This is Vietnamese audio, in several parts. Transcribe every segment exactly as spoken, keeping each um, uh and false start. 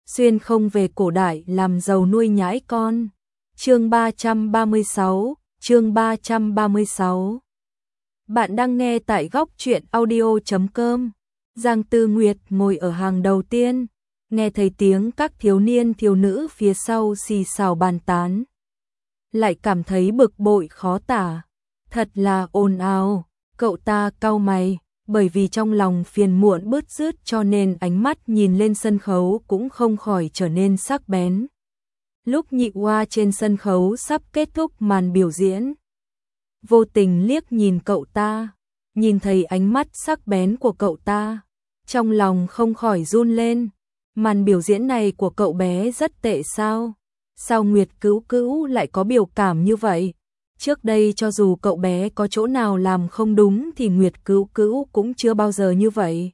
xuyên không về cổ đại làm giàu nuôi nhãi con. Chương ba trăm ba mươi sáu, chương ba trăm ba mươi sáu. Bạn đang nghe tại góc truyện audio chấm com. Giang Tư Nguyệt ngồi ở hàng đầu tiên, nghe thấy tiếng các thiếu niên thiếu nữ phía sau xì xào bàn tán. Lại cảm thấy bực bội khó tả, thật là ồn ào. Cậu ta cau mày, bởi vì trong lòng phiền muộn bứt rứt cho nên ánh mắt nhìn lên sân khấu cũng không khỏi trở nên sắc bén. Lúc Nhị Oa trên sân khấu sắp kết thúc màn biểu diễn, vô tình liếc nhìn cậu ta, nhìn thấy ánh mắt sắc bén của cậu ta, trong lòng không khỏi run lên. Màn biểu diễn này của cậu bé rất tệ sao? Sao Nguyệt Cữu Cữu lại có biểu cảm như vậy? Trước đây cho dù cậu bé có chỗ nào làm không đúng thì Nguyệt Cữu Cữu cũng chưa bao giờ như vậy.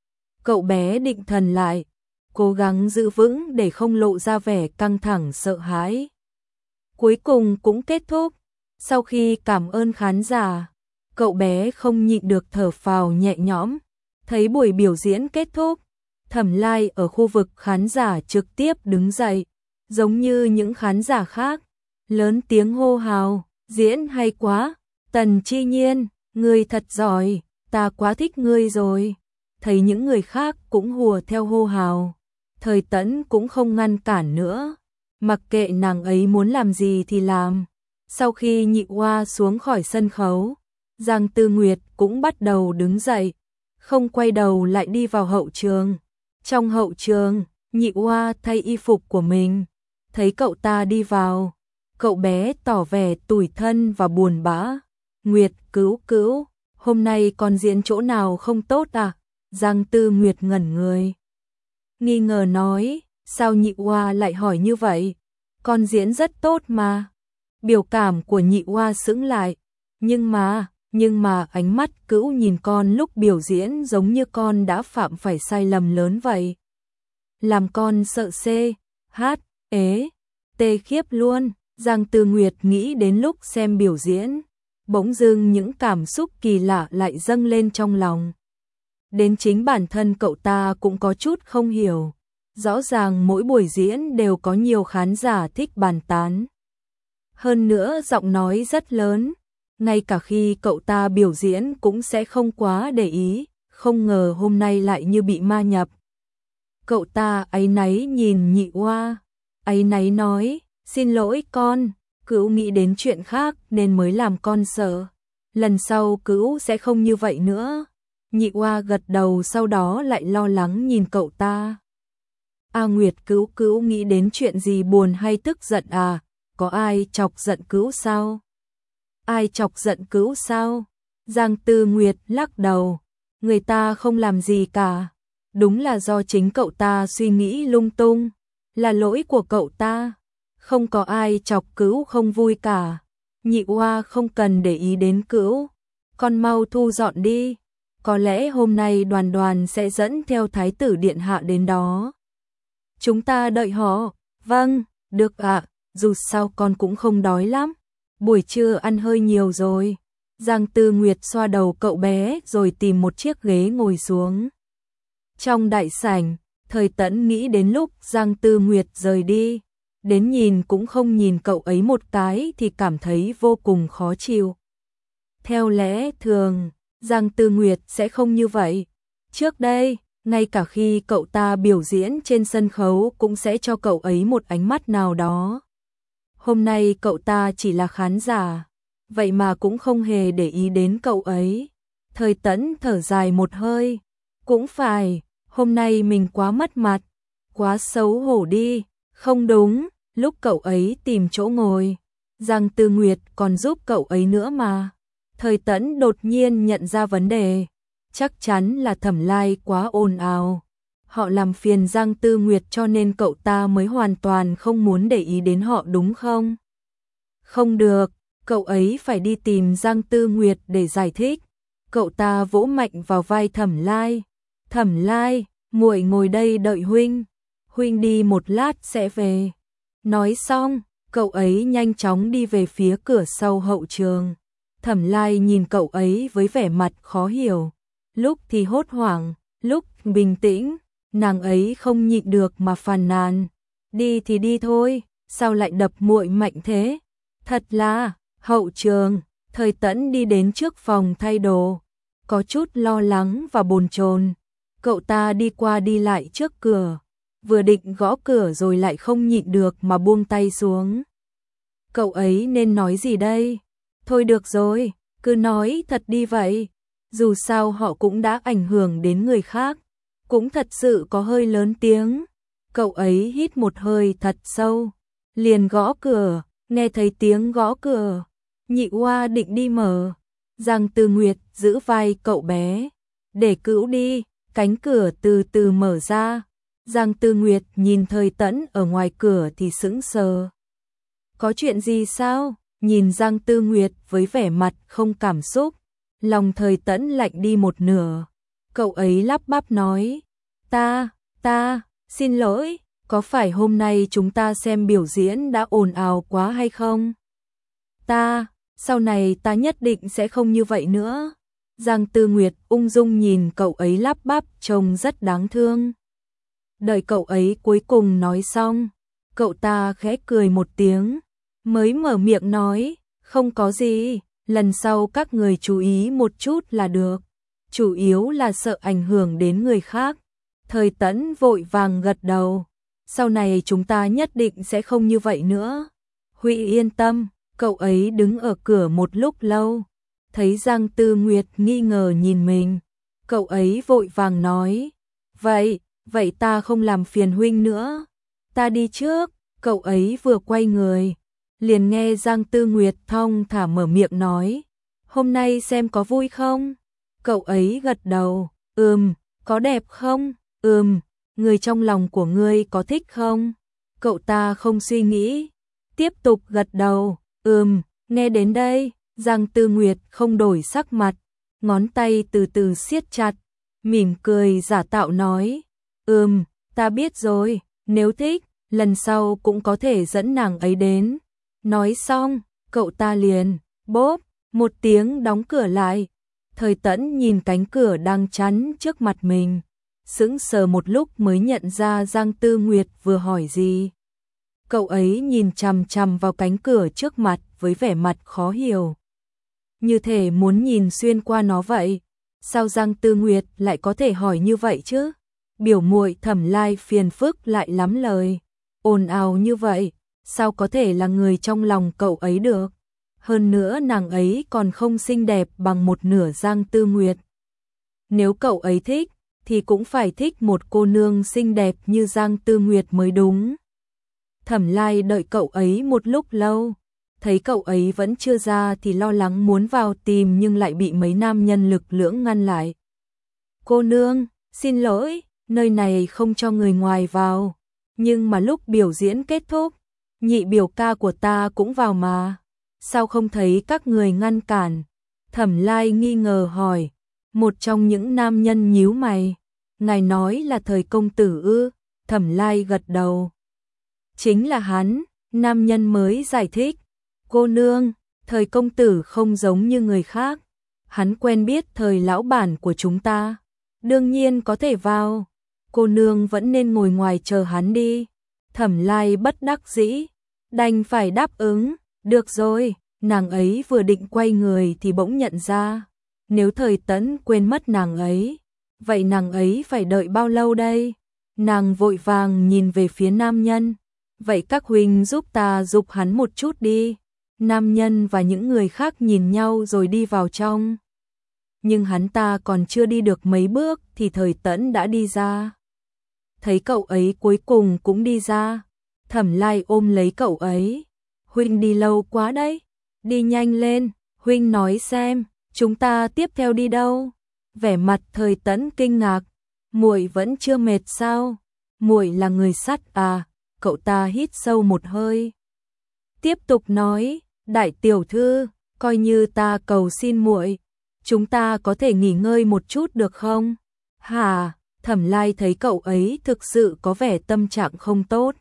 Cậu bé định thần lại, cố gắng giữ vững để không lộ ra vẻ căng thẳng sợ hãi. Cuối cùng cũng kết thúc. Sau khi cảm ơn khán giả, cậu bé không nhịn được thở phào nhẹ nhõm. Thấy buổi biểu diễn kết thúc, Thẩm Lai ở khu vực khán giả trực tiếp đứng dậy, giống như những khán giả khác, lớn tiếng hô hào, diễn hay quá, Tần Chi Nhiên, ngươi thật giỏi, ta quá thích ngươi rồi. Thấy những người khác cũng hùa theo hô hào, Thời Tẫn cũng không ngăn cản nữa, mặc kệ nàng ấy muốn làm gì thì làm. Sau khi Nhị Oa xuống khỏi sân khấu, Giang Tư Nguyệt cũng bắt đầu đứng dậy, không quay đầu lại đi vào hậu trường. Trong hậu trường, Nhị Oa thay y phục của mình, thấy cậu ta đi vào, cậu bé tỏ vẻ tủi thân và buồn bã. Nguyệt Cữu Cữu, hôm nay con diễn chỗ nào không tốt à? Giang Tư Nguyệt ngẩn người, nghi ngờ nói, sao Nhị Oa lại hỏi như vậy? Con diễn rất tốt mà. Biểu cảm của Nhị Oa sững lại, nhưng mà, nhưng mà ánh mắt Cữu nhìn con lúc biểu diễn giống như con đã phạm phải sai lầm lớn vậy. Làm con sợ xê, hát, ế, tê khiếp luôn. Giang Tư Nguyệt nghĩ đến lúc xem biểu diễn, bỗng dưng những cảm xúc kỳ lạ lại dâng lên trong lòng. Đến chính bản thân cậu ta cũng có chút không hiểu. Rõ ràng mỗi buổi diễn đều có nhiều khán giả thích bàn tán. Hơn nữa giọng nói rất lớn, ngay cả khi cậu ta biểu diễn cũng sẽ không quá để ý, không ngờ hôm nay lại như bị ma nhập. Cậu ta áy náy nhìn Nhị Oa, áy náy nói, xin lỗi con, Cữu nghĩ đến chuyện khác nên mới làm con sợ. Lần sau Cữu sẽ không như vậy nữa. Nhị Oa gật đầu, sau đó lại lo lắng nhìn cậu ta. A Nguyệt Cữu Cữu nghĩ đến chuyện gì buồn hay tức giận à? Có ai chọc giận Cữu sao? Ai chọc giận Cữu sao? Giang Tư Nguyệt lắc đầu, người ta không làm gì cả. Đúng là do chính cậu ta suy nghĩ lung tung, là lỗi của cậu ta. Không có ai chọc Cữu không vui cả. Nhị Oa không cần để ý đến Cữu, con mau thu dọn đi. Có lẽ hôm nay Đoàn Đoàn sẽ dẫn theo Thái tử điện hạ đến đó. Chúng ta đợi họ. Vâng, được ạ, dù sao con cũng không đói lắm. Buổi trưa ăn hơi nhiều rồi. Giang Tư Nguyệt xoa đầu cậu bé rồi tìm một chiếc ghế ngồi xuống. Trong đại sảnh, Thời Tẫn nghĩ đến lúc Giang Tư Nguyệt rời đi, đến nhìn cũng không nhìn cậu ấy một cái thì cảm thấy vô cùng khó chịu. Theo lẽ thường, Giang Tư Nguyệt sẽ không như vậy. Trước đây, ngay cả khi cậu ta biểu diễn trên sân khấu cũng sẽ cho cậu ấy một ánh mắt nào đó. Hôm nay cậu ta chỉ là khán giả, vậy mà cũng không hề để ý đến cậu ấy. Thời Tẫn thở dài một hơi, cũng phải, hôm nay mình quá mất mặt, quá xấu hổ đi. Không đúng, lúc cậu ấy tìm chỗ ngồi, Giang Tư Nguyệt còn giúp cậu ấy nữa mà. Thời Tẫn đột nhiên nhận ra vấn đề, chắc chắn là Thẩm Lai quá ồn ào. Họ làm phiền Giang Tư Nguyệt cho nên cậu ta mới hoàn toàn không muốn để ý đến họ đúng không? Không được, cậu ấy phải đi tìm Giang Tư Nguyệt để giải thích. Cậu ta vỗ mạnh vào vai Thẩm Lai. Thẩm Lai, muội ngồi đây đợi huynh. Huynh đi một lát sẽ về. Nói xong, cậu ấy nhanh chóng đi về phía cửa sau hậu trường. Thẩm Lai nhìn cậu ấy với vẻ mặt khó hiểu, lúc thì hốt hoảng, lúc bình tĩnh. nàng ấy không nhịn được mà phàn nàn. Đi thì đi thôi, sao lại đập muội mạnh thế? Thật là, hậu trường, Thời Tẫn đi đến trước phòng thay đồ, có chút lo lắng và bồn chồn. Cậu ta đi qua đi lại trước cửa, vừa định gõ cửa rồi lại không nhịn được mà buông tay xuống. Cậu ấy nên nói gì đây? Thôi được rồi, cứ nói thật đi vậy. Dù sao họ cũng đã ảnh hưởng đến người khác, cũng thật sự có hơi lớn tiếng. Cậu ấy hít một hơi thật sâu, liền gõ cửa, nghe thấy tiếng gõ cửa. Nhị oa định đi mở, Giang Tư Nguyệt giữ vai cậu bé, để cữu đi. Cánh cửa từ từ mở ra, Giang Tư Nguyệt nhìn Thời Tẫn ở ngoài cửa thì sững sờ. Có chuyện gì sao? Nhìn Giang Tư Nguyệt với vẻ mặt không cảm xúc, lòng Thời Tẫn lạnh đi một nửa. Cậu ấy lắp bắp nói, ta, ta, xin lỗi, có phải hôm nay chúng ta xem biểu diễn đã ồn ào quá hay không? Ta, sau này ta nhất định sẽ không như vậy nữa. Giang Tư Nguyệt ung dung nhìn cậu ấy lắp bắp trông rất đáng thương. Đợi cậu ấy cuối cùng nói xong, cậu ta khẽ cười một tiếng, mới mở miệng nói, không có gì, lần sau các người chú ý một chút là được, chủ yếu là sợ ảnh hưởng đến người khác. Thời Tẫn vội vàng gật đầu, sau này chúng ta nhất định sẽ không như vậy nữa. Huy yên tâm. Cậu ấy đứng ở cửa một lúc lâu, thấy Giang Tư Nguyệt nghi ngờ nhìn mình, cậu ấy vội vàng nói, vậy, vậy ta không làm phiền huynh nữa, ta đi trước. Cậu ấy vừa quay người, liền nghe Giang Tư Nguyệt thong thả mở miệng nói, hôm nay xem có vui không? Cậu ấy gật đầu, ừm, có đẹp không? Ừm, người trong lòng của ngươi có thích không? Cậu ta không suy nghĩ, tiếp tục gật đầu. Ừm, nghe đến đây, Giang Tư Nguyệt không đổi sắc mặt, ngón tay từ từ siết chặt, mỉm cười giả tạo nói, ừm, ta biết rồi, nếu thích, lần sau cũng có thể dẫn nàng ấy đến. Nói xong, cậu ta liền, bốp, một tiếng đóng cửa lại. Thời Tẫn nhìn cánh cửa đang chắn trước mặt mình, sững sờ một lúc mới nhận ra Giang Tư Nguyệt vừa hỏi gì. Cậu ấy nhìn chằm chằm vào cánh cửa trước mặt với vẻ mặt khó hiểu, như thể muốn nhìn xuyên qua nó vậy. Sao Giang Tư Nguyệt lại có thể hỏi như vậy chứ? Biểu muội Thẩm Lai phiền phức lại lắm lời, ồn ào như vậy, sao có thể là người trong lòng cậu ấy được? Hơn nữa nàng ấy còn không xinh đẹp bằng một nửa Giang Tư Nguyệt. Nếu cậu ấy thích, thì cũng phải thích một cô nương xinh đẹp như Giang Tư Nguyệt mới đúng. Thẩm Lai đợi cậu ấy một lúc lâu, thấy cậu ấy vẫn chưa ra thì lo lắng muốn vào tìm nhưng lại bị mấy nam nhân lực lưỡng ngăn lại. Cô nương, xin lỗi, nơi này không cho người ngoài vào, nhưng mà lúc biểu diễn kết thúc, nhị biểu ca của ta cũng vào mà, sao không thấy các người ngăn cản? Thẩm Lai nghi ngờ hỏi, một trong những nam nhân nhíu mày, ngài nói là Thời công tử ư? Thẩm Lai gật đầu. Chính là hắn, nam nhân mới giải thích. Cô nương, Thời công tử không giống như người khác. Hắn quen biết Thời lão bản của chúng ta. Đương nhiên có thể vào. Cô nương vẫn nên ngồi ngoài chờ hắn đi. Thẩm Lai bất đắc dĩ, đành phải đáp ứng. Được rồi, nàng ấy vừa định quay người thì bỗng nhận ra. Nếu Thời Tẫn quên mất nàng ấy, vậy nàng ấy phải đợi bao lâu đây? Nàng vội vàng nhìn về phía nam nhân. Vậy các huynh giúp ta giúp hắn một chút đi. Nam nhân và những người khác nhìn nhau rồi đi vào trong. Nhưng hắn ta còn chưa đi được mấy bước thì Thời Tẫn đã đi ra. Thấy cậu ấy cuối cùng cũng đi ra, Thẩm Lai ôm lấy cậu ấy. Huynh đi lâu quá đấy, đi nhanh lên, huynh nói xem, chúng ta tiếp theo đi đâu? Vẻ mặt Thời Tẫn kinh ngạc, muội vẫn chưa mệt sao? Muội là người sắt à? Cậu ta hít sâu một hơi, tiếp tục nói, đại tiểu thư, coi như ta cầu xin muội, chúng ta có thể nghỉ ngơi một chút được không? Hả? Thẩm Lai thấy cậu ấy thực sự có vẻ tâm trạng không tốt,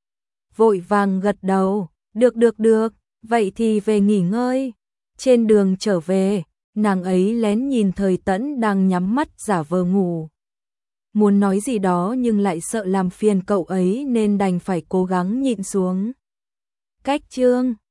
vội vàng gật đầu, được được được, vậy thì về nghỉ ngơi. Trên đường trở về, nàng ấy lén nhìn Thời Tẫn đang nhắm mắt giả vờ ngủ. muốn nói gì đó nhưng lại sợ làm phiền cậu ấy nên đành phải cố gắng nhịn xuống. Cách chương